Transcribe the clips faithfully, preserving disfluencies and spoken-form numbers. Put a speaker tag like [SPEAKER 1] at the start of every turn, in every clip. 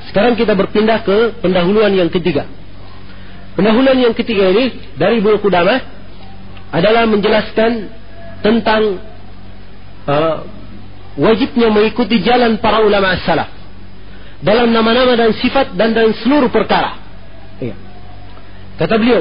[SPEAKER 1] sekarang kita berpindah ke pendahuluan yang ketiga. Pendahuluan yang ketiga ini dari Ibnu Qudamah adalah menjelaskan tentang uh, wajibnya mengikuti jalan para ulama as-salaf dalam nama-nama dan sifat dan dalam seluruh perkara. Ya. Kata beliau,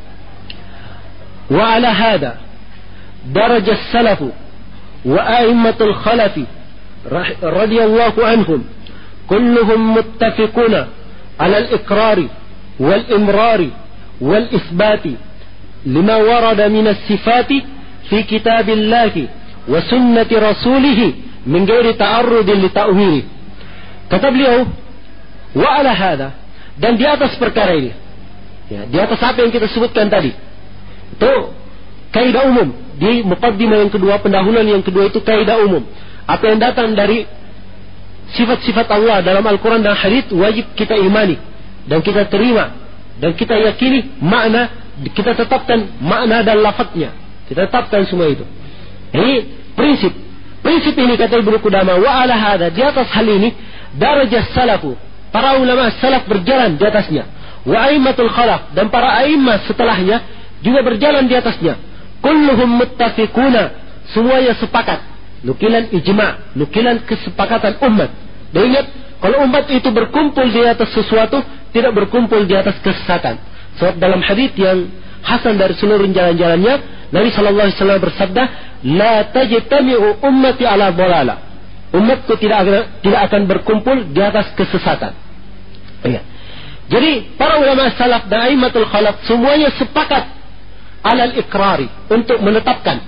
[SPEAKER 1] wa ala hada darajah salafu wa a'immatul khalafi radiyallahu anhum kulluhum muttafiquna ala al-iqrari wal imrari wal isbati lima warada min as-sifati fi kitabillahi wa sunnati rasulih min ghairi ta'arrudin li ta'wili. Kata beliau, wa ala hada, dan di atas perkara ini, ya, di atas apa yang kita sebutkan tadi, itu kaidah umum. Di muqaddimah yang kedua, pendahuluan yang kedua itu kaidah umum. Apa yang datang dari sifat-sifat Allah dalam Al-Quran dan hadits wajib kita imani dan kita terima dan kita yakini makna, kita tetapkan makna dan lafadznya, kita tetapkan semua itu. Ini prinsip. Prinsip ini kata Ibnu Qudamah, wa ala hada, di atas hal ini darajah salafu, para ulama salaf berjalan di atasnya, wa aimmatul khalaf, dan para a'immah setelahnya juga berjalan di atasnya. Kulluhum muttafiquna, semuanya sepakat. Nukilan ijma', nukilan kesepakatan umat. Dan ingat, kalau umat itu berkumpul di atas sesuatu, tidak berkumpul di atas kesesatan. Sebab dalam hadits yang hasan dari seluruh jalan-jalannya, Nabi sallallahu alaihi wasallam bersabda, la tajtami'u ummati ala dhalalah. Umatku tidak akan, tidak akan berkumpul di atas kesesatan. Ya. Jadi para ulama salaf dan a'immatul khalaf semuanya sepakat alal ikrari, untuk menetapkan,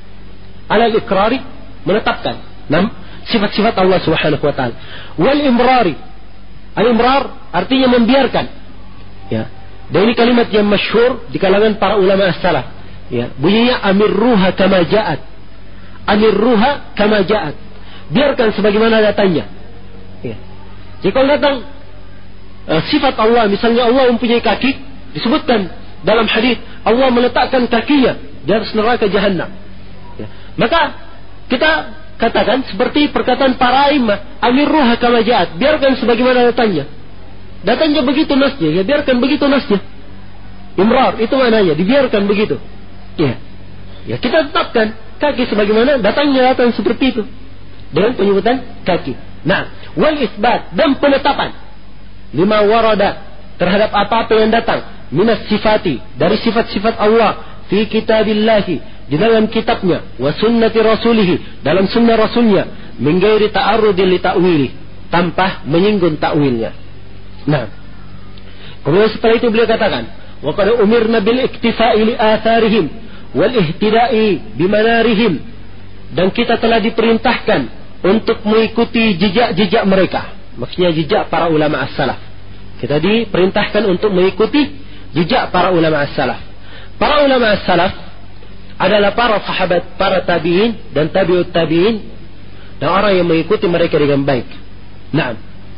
[SPEAKER 1] alal ikrari, menetapkan nam, sifat-sifat Allah Subhanahu wa taala. Wal imrari, al imrar artinya membiarkan. Ya. Dan ini kalimat yang masyhur di kalangan para ulama as-salaf. Ya, bunyinya amirruha kama ja'at. Amirruha kama ja'at. Biarkan sebagaimana datangnya. Ya. Jika datang uh, sifat Allah, misalnya Allah mempunyai kaki, disebutkan dalam hadis Allah meletakkan kakinya di atas neraka jahanam. Ya. Maka kita katakan seperti perkataan para imam, amirruha kama ja'at. Biarkan sebagaimana datangnya. Datangnya begitu nasnya, ya biarkan begitu nasnya. Imrar itu maknanya, dibiarkan begitu. Ya, ya kita tetapkan kaki sebagaimana datangnya, datang seperti itu dengan penyebutan kaki. Nah, wal isbat, dan penetapan lima warada terhadap apa-apa yang datang minas sifati, dari sifat-sifat Allah fi kitabillahi, di dalam kitabnya, wa sunnati rasulih, dalam sunnah rasulnya, min ghairi ta'arrudin li ta'wili, tanpa menyinggung ta'wilnya. Nah, kemudian setelah itu beliau katakan, wa qad umirna bil iktifa'i li atharihim wal ihtida'i bimanarihim, dan kita telah diperintahkan untuk mengikuti jejak-jejak mereka, maksudnya jejak para ulama as-salaf. Kita diperintahkan untuk mengikuti jejak para ulama as-salaf. Para ulama as-salaf adalah para sahabat, para tabi'in dan tabi'ut tabi'in, dan orang yang mengikuti mereka dengan baik. Nah,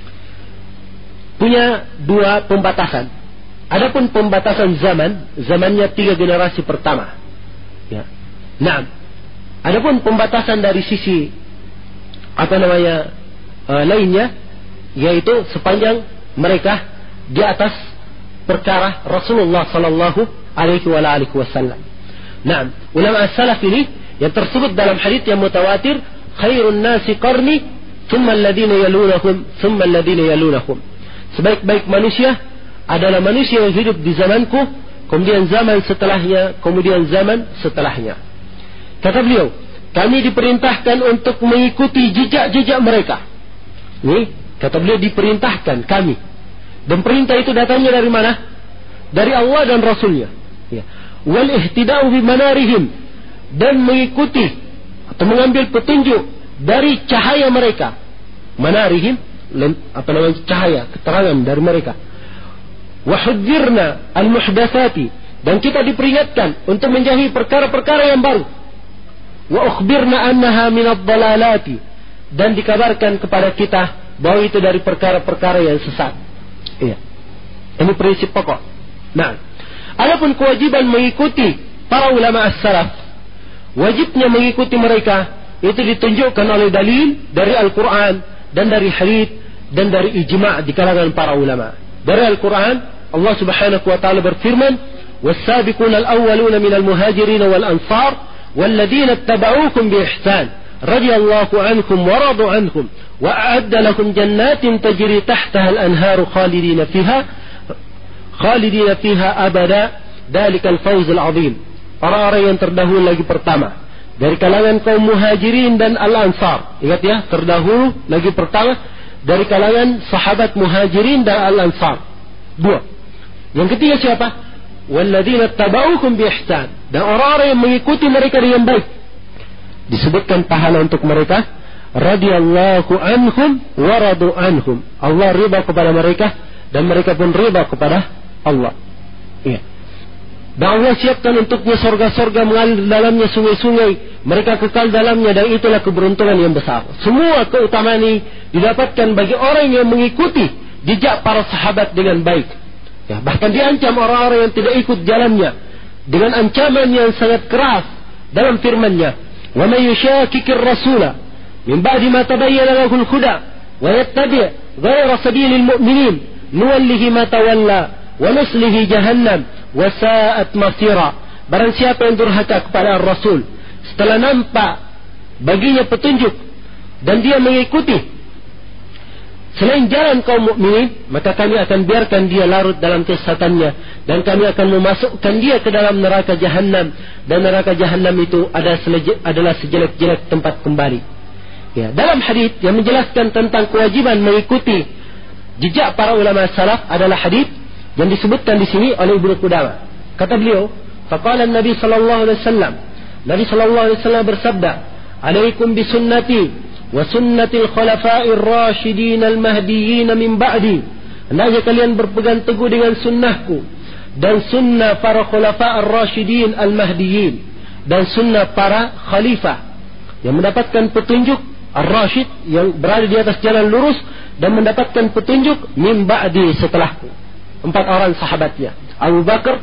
[SPEAKER 1] punya dua pembatasan. Adapun pembatasan zaman, zamannya tiga generasi pertama. Ya. Nah, adapun pembatasan dari sisi apa namanya uh, lainnya, yaitu sepanjang mereka di atas perkara Rasulullah Sallallahu Alaihi Wasallam. Nah, ulama as-salaf ini yang tersebut dalam hadits yang mutawatir, khairun nasi qarni, thumma alladhina yalunahum, thumma alladhina yalunahum. Sebaik-baik manusia adalah manusia yang hidup di zamanku, kemudian zaman setelahnya, kemudian zaman setelahnya. Kata beliau, kami diperintahkan untuk mengikuti jejak-jejak mereka. Ini kata beliau, diperintahkan kami. Dan perintah itu datangnya dari mana? Dari Allah dan Rasulnya. Ya. Wal ihtida'u bimanarihim, dan mengikuti atau mengambil petunjuk dari cahaya mereka. Manarihim, apa namanya, cahaya, keterangan dari mereka. Wa hudzirna al-muhdatsati, dan kita diperingatkan untuk menjauhi perkara-perkara yang baru. Wa ukhbirna annaha min ad-dalalati, dan dikabarkan kepada kita bahwa itu dari perkara-perkara yang sesat. Iya. Ini prinsip pokok. Nah, adapun kewajiban mengikuti para ulama as-salaf, wajibnya mengikuti mereka itu ditunjukkan oleh dalil dari Al-Quran dan dari hadits dan dari ijma' di kalangan para ulama. Dari Al-Quran, Allah Subhanahu wa ta'ala berfirman, "Was-sabiquna al-awwaluna minal muhajirin wal ansar walladzina ittaba'uukum bi ihsan radhiyallahu anhum wa radu anhum wa a'adda lahum jannatin tajri tahtaha al-anharu khalidina fiha khalidina fiha abada dalikal fawzul 'azim." Orang-orang yang terdahulu lagi pertama dari kalangan kaum muhajirin dan al-ansar. Ingat ya, terdahulu lagi pertama dari kalangan sahabat muhajirin dan al-ansar. Dua. Yang ketiga siapa? Walladzina tabaukum bi ihsan. Dan orang-orang yang mengikuti mereka dengan baik. Disebutkan pahala untuk mereka. Radhiyallahu anhum wa radu anhum. Allah ridha kepada mereka dan mereka pun ridha kepada Allah. Iya. Dan Allah siapkan untuknya sorga-sorga mengalir dalamnya sungai-sungai. Mereka kekal dalamnya dan itulah keberuntungan yang besar. Semua keutamaan ini didapatkan bagi orang yang mengikuti jejak para sahabat dengan baik. Ya, bahkan diancam orang-orang yang tidak ikut jalannya dengan ancaman yang sangat keras dalam firman-Nya. Wa may yushaqiqir rasula min ba'di ma tabayyana lahu al-huda wa yattabi' ghayra sabilil mu'minin nuwallihi ma tawalla wa nuslihi jahannam wasa'at masira. Barang siapa yang durhaka kepada Rasul setelah nampak baginya petunjuk dan dia mengikuti selain jalan kaum mukminin, maka kami akan biarkan dia larut dalam kesesatannya dan kami akan memasukkan dia ke dalam neraka jahanam, dan neraka jahanam itu adalah sejelek-jelek tempat kembali. Ya, dalam hadis yang menjelaskan tentang kewajiban mengikuti jejak para ulama salaf adalah hadis yang disebutkan di sini oleh Ibnu Qudamah. Kata beliau, faqala Nabi sallallahu alaihi wasallam, Nabi sallallahu alaihi wasallam bersabda, "Alaikum bi sunnati wa sunnatil khulafa'ir rasyidin al-mahdiyyin min ba'di." Hendaknya kalian berpegang teguh dengan sunnahku dan sunnah para khulafa'ir rasyidin al-mahdiyyin dan sunnah para khalifah yang mendapatkan petunjuk, ar-rasyid yang berada di atas jalan lurus dan mendapatkan petunjuk min ba'di setelahku. Empat orang sahabatnya, Abu Bakar,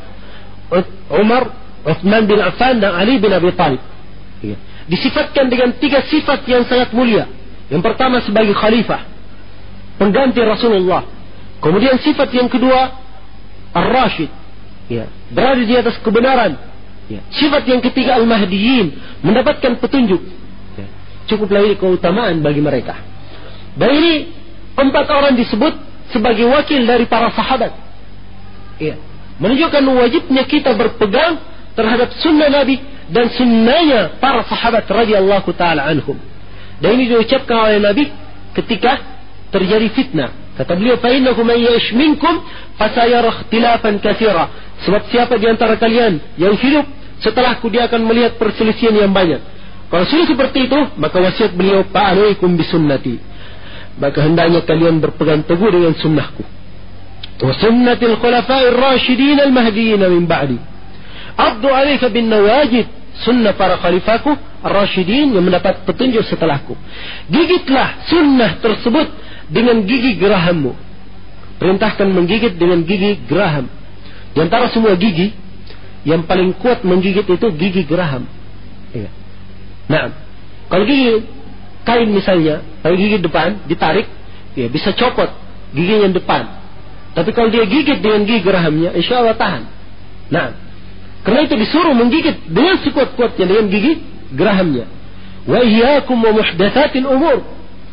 [SPEAKER 1] Umar, Uthman bin Affan dan Ali bin Abi Thalib. Ya. Disifatkan dengan tiga sifat yang sangat mulia. Yang pertama sebagai khalifah, pengganti Rasulullah. Kemudian sifat yang kedua, ar-rasyid, ya, berada di atas kebenaran. Ya. Sifat yang ketiga, al-mahdiyyin, mendapatkan petunjuk. Ya. Cukuplah ini keutamaan bagi mereka. Dan ini empat orang disebut sebagai wakil dari para sahabat. Ya. Menunjukkan wajibnya kita berpegang terhadap sunnah Nabi dan sunnahnya para sahabat radhiyallahu ta'ala anhum. Dan ini diucapkan oleh Nabi ketika terjadi fitnah. Kata beliau, فَإِنَّهُ مَنْ يَعِشْ مِنْكُمْ فَسَيَرَى اخْتِلَافًا كَثِيرًا. Sebab siapa di antara kalian yang hidup setelahku dia akan melihat perselisihan yang banyak. Kalau sudah seperti itu, maka wasiat beliau, فَعَلَيْكُمْ بِسُنَّتِي. Maka hendaknya kalian berpegang teguh dengan sunnahku. Wa sunnatil khulafa'ir rasyidin al-mahdiyyin min ba'di. Abdu 'alaika bin nawajid, sunnah para khalifahku ar-rasyidin yang mendapat petunjuk setelahku. Gigitlah sunnah tersebut dengan gigi gerahammu. Perintahkan menggigit dengan gigi geraham. Di antara semua gigi, yang paling kuat menggigit itu gigi geraham. Ya. Nah, kalau gigi kain misalnya, kalau gigi depan ditarik, ya bisa copot gigi yang depan. Tapi kalau dia gigit dengan gigi gerahamnya, insya Allah tahan. Nah, karena itu disuruh menggigit dengan sekuat-kuatnya dengan gigi gerahamnya. Wa iyyakum wa muhdatsatil umur.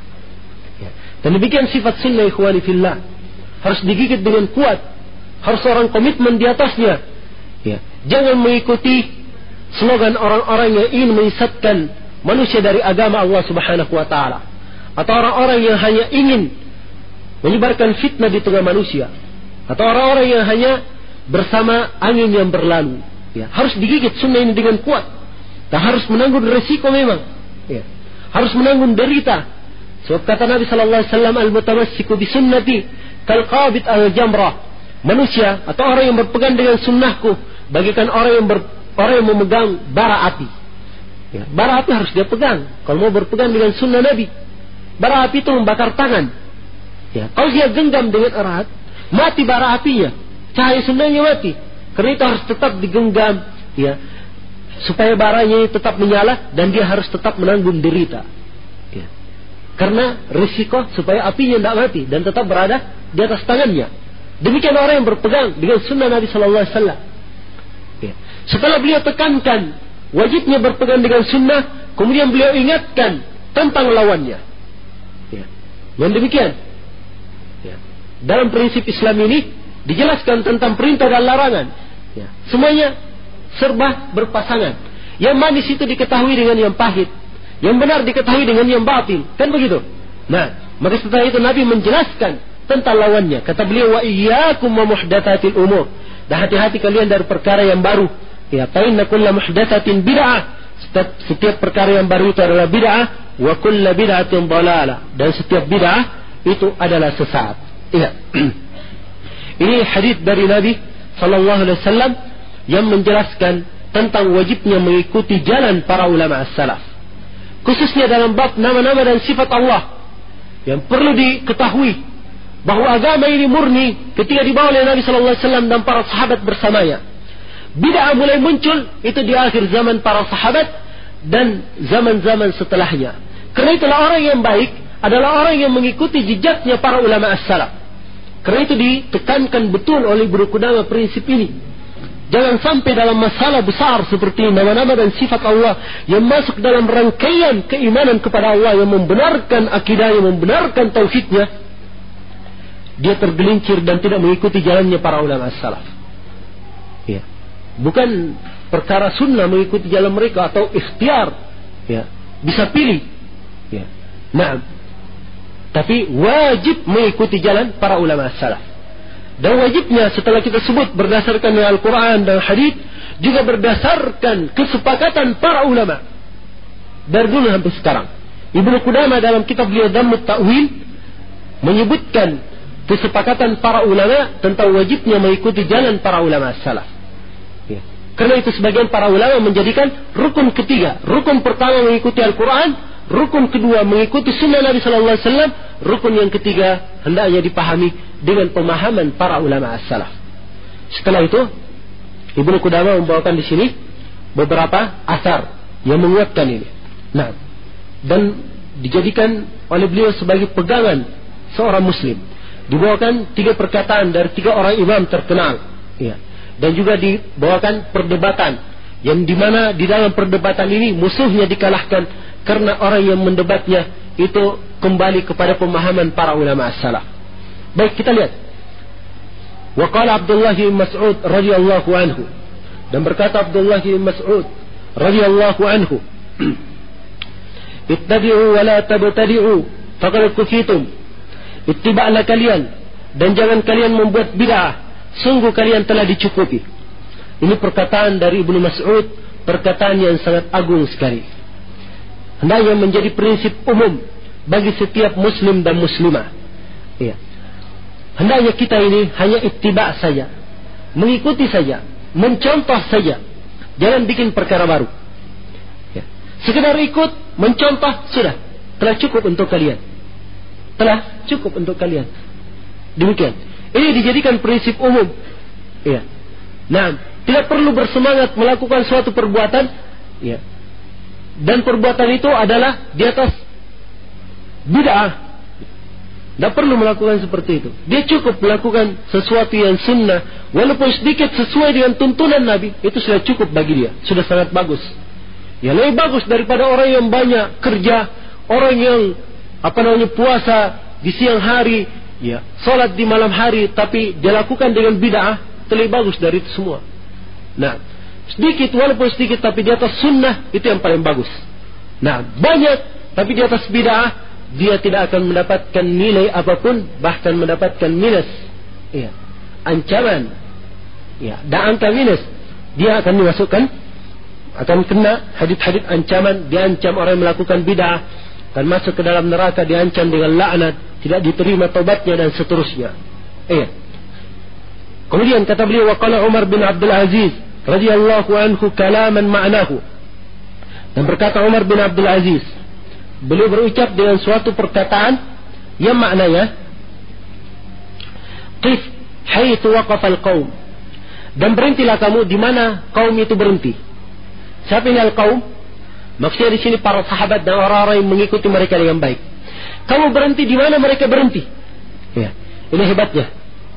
[SPEAKER 1] Ya. Dan demikian sifat sunnah ikhwani fillah. Harus digigit dengan kuat. Harus orang komitmen di atasnya. Ya. Jangan mengikuti slogan orang-orang yang ingin menyesatkan manusia dari agama Allah Subhanahu wa taala, atau orang-orang yang hanya ingin menyebarkan fitnah di tengah manusia, atau orang-orang yang hanya bersama angin yang berlalu. Ya, harus digigit sunnah ini dengan kuat. Dan harus menanggung resiko memang. Ya, harus menanggung derita. Sebab kata Nabi sallallahu alaihi wasallam, al-mutamassiku bi sunnati kal qabid al-jamrah. Manusia atau orang yang berpegang dengan sunnahku bagaikan orang yang ber, orang yang memegang bara api. Ya, bara api harus dia pegang. Kalau mau berpegang dengan sunnah Nabi, bara api itu membakar tangan. Ya, kalau dia genggam dengan erat, mati bara apinya, cahaya sunnahnya mati. Karena itu harus tetap digenggam, ya, supaya baranya tetap menyala dan dia harus tetap menanggung derita. Ya. Karena risiko supaya apinya tidak mati dan tetap berada di atas tangannya. Demikian orang yang berpegang dengan sunnah Nabi Sallallahu Alaihi Wasallam. Ya. Setelah beliau tekankan wajibnya berpegang dengan sunnah, kemudian beliau ingatkan tentang lawannya. Ya. Yang demikian. Ya. Dalam prinsip Islam ini dijelaskan tentang perintah dan larangan. Ya. Semuanya serba berpasangan. Yang manis itu diketahui dengan yang pahit. Yang benar diketahui dengan yang batil. Kan begitu? Nah, maka setelah itu Nabi menjelaskan tentang lawannya. Kata beliau, wa iyyakum wa muhdatsatil umur. Dan hati-hati kalian dari perkara yang baru. Ya, fa inna kulla muhdatsatin bid'ah. Setiap, setiap perkara yang baru itu adalah bid'ah. Wa kulla bid'atin dhalalah. Dan setiap bid'ah itu adalah sesat. Iya. Ini hadis dari Nabi sallallahu alaihi wasallam yang menjelaskan tentang wajibnya mengikuti jalan para ulama as-salaf. Khususnya dalam bab nama-nama dan sifat Allah. Yang perlu diketahui bahwa agama ini murni ketika dibawa oleh Nabi sallallahu alaihi wasallam dan para sahabat bersamanya. Bid'ah mulai muncul itu di akhir zaman para sahabat dan zaman-zaman setelahnya. Karena itulah orang yang baik adalah orang yang mengikuti jejaknya para ulama as-salaf. Karena itu ditekankan betul oleh Ibnu Qudamah prinsip ini. Jangan sampai dalam masalah besar seperti nama-nama dan sifat Allah yang masuk dalam rangkaian keimanan kepada Allah, yang membenarkan akidah, yang membenarkan tauhidnya, dia tergelincir dan tidak mengikuti jalannya para ulama as-salaf. Ya. Bukan perkara sunnah mengikuti jalan mereka atau ikhtiar, ya, bisa pilih, ya. Nah, tapi wajib mengikuti jalan para ulama as-salaf. Dan wajibnya setelah kita sebut berdasarkan Al-Quran dan hadis, juga berdasarkan kesepakatan para ulama dari dulu sampai sekarang. Ibnu Qudamah dalam kitab beliau Dhammut Ta'wil menyebutkan kesepakatan para ulama tentang wajibnya mengikuti jalan para ulama salaf. Ya. Karena itu sebagian para ulama menjadikan rukun ketiga. Rukun pertama mengikuti Al-Quran, rukun kedua mengikuti sunnah Nabi Sallallahu Alaihi Wasallam, rukun yang ketiga hendaknya dipahami dengan pemahaman para ulama as-salaf. Setelah itu Ibnu Qudamah membawakan di sini beberapa asar yang menguatkan ini. Nah, dan dijadikan oleh beliau sebagai pegangan seorang muslim. Dibawakan tiga perkataan dari tiga orang imam terkenal. Ya. Dan juga dibawakan perdebatan yang dimana di dalam perdebatan ini musuhnya dikalahkan karena orang yang mendebatnya itu kembali kepada pemahaman para ulama as-salaf. Baik, kita lihat. Wa qala Abdullah bin Mas'ud radhiyallahu anhu. Dan berkata Abdullah bin Mas'ud radhiyallahu anhu, ittabi'u wa la tabtadi'u faqad kufitum. Ittiba'lah kalian dan jangan kalian membuat bid'ah, sungguh kalian telah dicukupi. Ini perkataan dari Ibnu Mas'ud, perkataan yang sangat agung sekali. Hendaknya menjadi prinsip umum bagi setiap muslim dan muslimah. Iya. Hendaknya kita ini hanya ittiba' saja, mengikuti saja, mencontoh saja, jangan bikin perkara baru. Ya. Sekedar ikut, mencontoh, sudah, telah cukup untuk kalian. Telah cukup untuk kalian. Demikian. Ini dijadikan prinsip umum. Ya. Nah, tidak perlu bersemangat melakukan suatu perbuatan, ya. Dan perbuatan itu adalah di atas bid'ah. Tidak perlu melakukan seperti itu. Dia cukup melakukan sesuatu yang sunnah, walaupun sedikit sesuai dengan tuntunan Nabi, itu sudah cukup bagi dia. Sudah sangat bagus. Ya, lebih bagus daripada orang yang banyak kerja, orang yang apa namanya puasa di siang hari, ya, salat di malam hari, tapi dia lakukan dengan bid'ah, lebih bagus dari itu semua. Nah, sedikit walaupun sedikit tapi di atas sunnah, itu yang paling bagus. Nah, banyak tapi di atas bid'ah, dia tidak akan mendapatkan nilai apapun, bahkan mendapatkan minus, ya, ancaman, ya, dan angka minus. Dia akan dimasukkan, akan kena hadits-hadits ancaman, diancam orang yang melakukan bid'ah dan masuk ke dalam neraka, diancam dengan laknat, tidak diterima taubatnya dan seterusnya. Iya. Kemudian kata beliau, wa qala Umar bin Abdul Aziz radhiyallahu anhu kalaman ma'nahu. Dan berkata Umar bin Abdul Aziz, beliau berucap dengan suatu perkataan yang maknanya qif haitsu waqafa al-qaum, dan berhentilah kamu di mana kaum itu berhenti. Siapa ini al-qaum? Maksudnya di sini para sahabat dan orang-orang yang mengikuti mereka dengan baik. Kamu berhenti di mana mereka berhenti. Ya, ini hebatnya.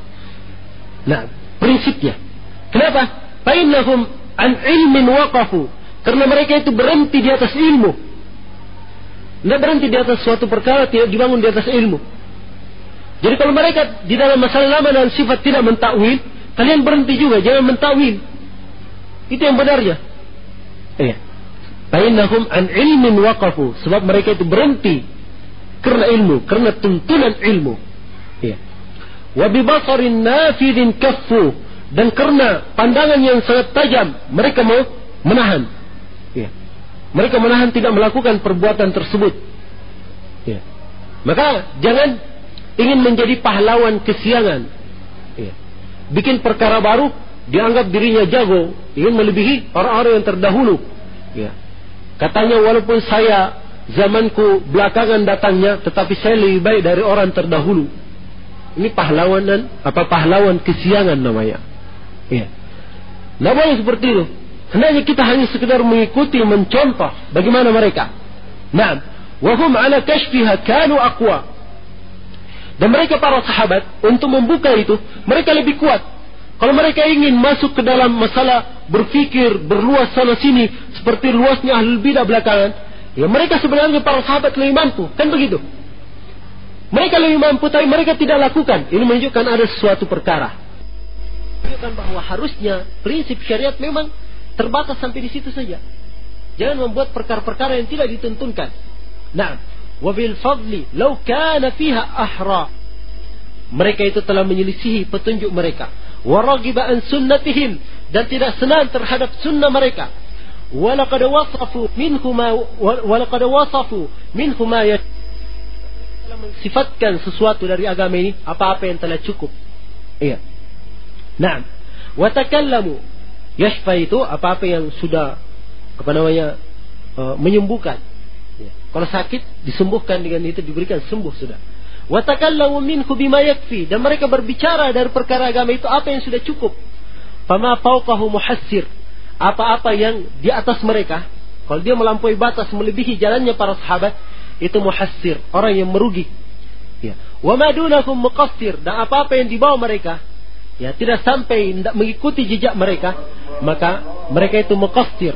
[SPEAKER 1] Nah, prinsipnya. Kenapa? Fa'innahum an ilmin waqafu. Karena mereka itu berhenti di atas ilmu. Tidak berhenti di atas suatu perkara, tidak dibangun di atas ilmu. Jadi kalau mereka di dalam masalah nama dan sifat tidak mentakwil, kalian berhenti juga, jangan mentakwil. Itu yang benarnya. Iya. Fa'innahum an ilmin waqafu. Sebab mereka itu berhenti karena ilmu, karena tuntunan ilmu. Iya. Wa bi basarin nafidin kaffu, dan karena pandangan yang sangat tajam mereka mau menahan. Iya. Mereka menahan tidak melakukan perbuatan tersebut. Iya. Maka jangan ingin menjadi pahlawan kesiangan. Iya. Bikin perkara baru, dianggap dirinya jago, ingin melebihi orang-orang yang terdahulu. Iya. Katanya walaupun saya zamanku belakangan datangnya, tetapi saya lebih baik dari orang terdahulu. Ini pahlawanan, apa pahlawan kesiangan namanya. Iya. Tidak boleh seperti itu. Hendaknya kita hanya sekedar mengikuti, mencontoh bagaimana mereka. Naam, wa hum ala kashfiha kanu aqwa. Dan mereka para sahabat untuk membuka itu, mereka lebih kuat. Kalau mereka ingin masuk ke dalam masalah berfikir, berluas sana sini seperti luasnya ahlul bidah belakangan, ya mereka sebenarnya para sahabat lebih mampu, kan begitu? Mereka lebih mampu, tapi mereka tidak lakukan. Ini menunjukkan ada sesuatu perkara. Menunjukkan bahwa harusnya prinsip syariat memang terbatas sampai di situ saja. Jangan membuat perkara-perkara yang tidak dituntunkan. Nah, wabil fadli, lau kana fiha ahra. Mereka itu telah menyelisihi petunjuk mereka. Waragiba an sunnatihim, dan tidak senang terhadap sunnah mereka. Walaqad wasafu minhuma, walaqad wasafu minhuma ya. Mensifatkan sesuatu dari agama ini, apa-apa yang telah cukup. Iya. Naam. Wa takallamu, yashfa itu apa-apa yang sudah apa namanya uh, menyembuhkan. Ya. Kalau sakit disembuhkan dengan itu, diberikan sembuh sudah. Wa takallamu minhu bima yakfi, dan mereka berbicara dari perkara agama itu apa yang sudah cukup. Fama fawqahu muhassir, apa-apa yang di atas mereka, kalau dia melampaui batas melebihi jalannya para sahabat, itu muhassir, orang yang merugi. Ya. Wa ma dunakum muqassir, dan apa-apa yang dibawa mereka, ya tidak sampai tidak mengikuti jejak mereka, maka mereka itu muqassir.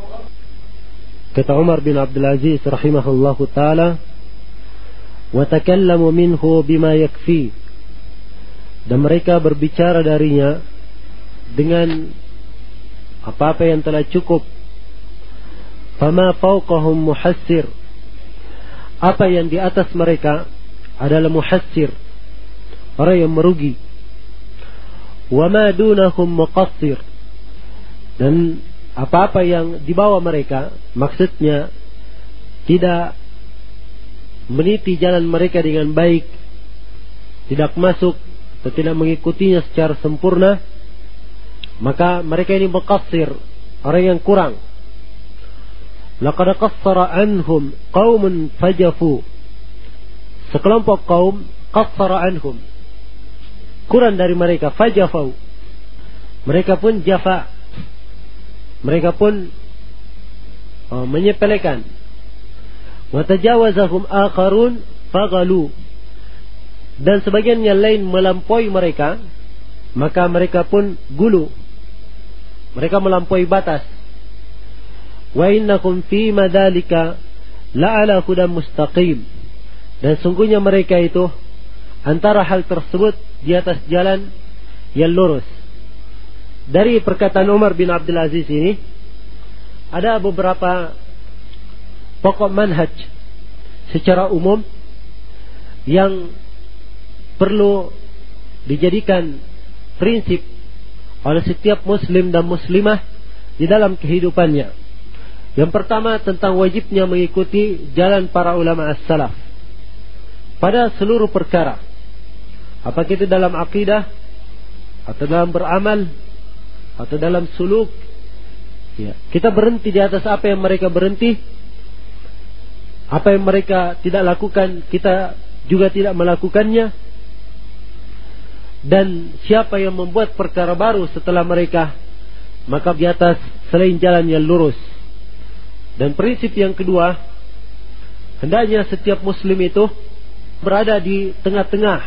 [SPEAKER 1] Kata Umar bin Abdul Aziz rahimahullahu taala, wa takallamu minhu bima yakfi, dan mereka berbicara darinya dengan apa-apa yang telah cukup. Fama fawqahum muhassir, apa yang di atas mereka adalah muhassir, orang yang merugi. Wa ma dunahum muqassir, dan apa-apa yang di bawah mereka, maksudnya tidak meniti jalan mereka dengan baik, tidak masuk atau tidak mengikutinya secara sempurna, maka mereka ini muqassir, orang yang kurang. Laqad qassara anhum qaumun fajafu, sekelompok kaum qassara anhum, kurang dari mereka, fajafau, mereka pun jafa, mereka pun oh, menyepelekan. Wa tajawazahum akharun faghalu, dan sebagian yang lain melampaui mereka, maka mereka pun gulu, mereka melampaui batas. Wa innakum fi madzalika la'ala hudan mustaqim, dan sungguhnya mereka itu antara hal tersebut di atas jalan yang lurus. Dari perkataan Umar bin Abdul Aziz ini ada beberapa pokok manhaj secara umum yang perlu dijadikan prinsip oleh setiap muslim dan muslimah di dalam kehidupannya. Yang pertama tentang wajibnya mengikuti jalan para ulama as-salaf pada seluruh perkara, apakah itu dalam akidah atau dalam beramal atau dalam suluk. Ya, kita berhenti di atas apa yang mereka berhenti, apa yang mereka tidak lakukan kita juga tidak melakukannya. Dan siapa yang membuat perkara baru setelah mereka, maka di atas selain jalan yang lurus. Dan prinsip yang kedua hendaknya setiap muslim itu berada di tengah-tengah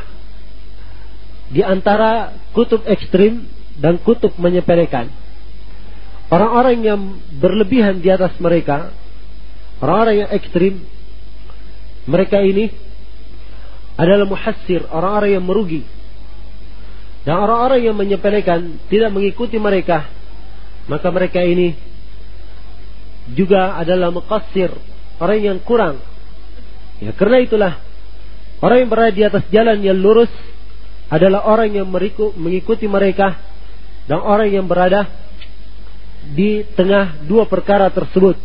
[SPEAKER 1] di antara kutub ekstrim dan kutub menyepelekan. Orang-orang yang berlebihan di atas mereka, orang-orang yang ekstrim, mereka ini adalah muhassir, orang-orang yang merugi. Dan orang-orang yang menyepelekan, tidak mengikuti mereka, maka mereka ini juga adalah muqassir, orang yang kurang. Ya, karena itulah orang yang berada di atas jalan yang lurus adalah orang yang mengikuti mereka, dan orang yang berada di tengah dua perkara tersebut.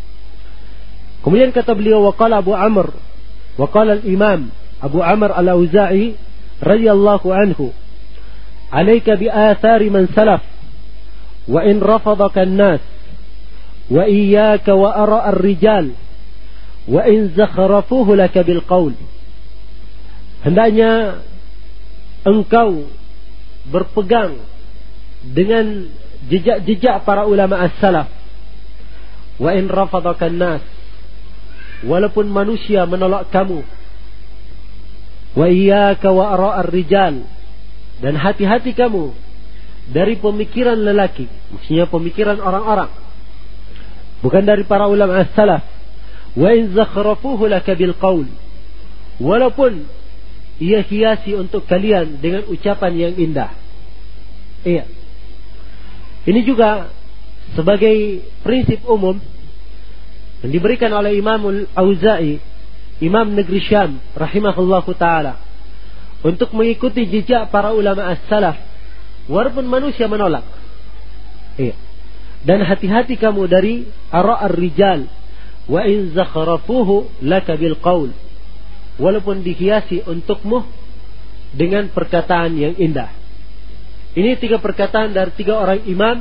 [SPEAKER 1] Kemudian kata beliau, waqala Abu Amr, waqala al-Imam Abu Amr al-Auza'i radhiyallahu anhu, alayka bi athari man salaf wa in rafadaka an-nas wa iyyaka wa ara ar-rijal wa in zakhrafuhu laka bil qaul. Hendaknya engkau berpegang dengan jejak-jejak para ulama as-salaf. Wa in rafadaka an-nas, walaupun manusia menolak kamu. Wa iyyaka wa ara ar-rijal, dan hati-hati kamu dari pemikiran lelaki, maksudnya pemikiran orang-orang, bukan dari para ulama as-salaf. Wa in zakhrafuhu laka bil qaul, walaupun ia hiasi untuk kalian dengan ucapan yang indah. Iya. Ini juga sebagai prinsip umum yang diberikan oleh Imam Al-Auza'i, Imam negeri Syam rahimahullahu ta'ala, untuk mengikuti jejak para ulama as-salaf walaupun manusia menolak. Iya. Dan hati-hati kamu dari ara' ar-rijal wa in zakhrafuhu laka bil qaul, walaupun dihiasi untukmu dengan perkataan yang indah. Ini tiga perkataan dari tiga orang imam,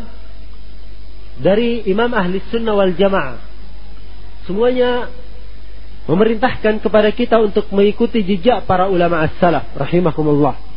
[SPEAKER 1] dari imam ahli sunnah wal jamaah. Semuanya memerintahkan kepada kita untuk mengikuti jejak para ulama as-salaf rahimahumullah.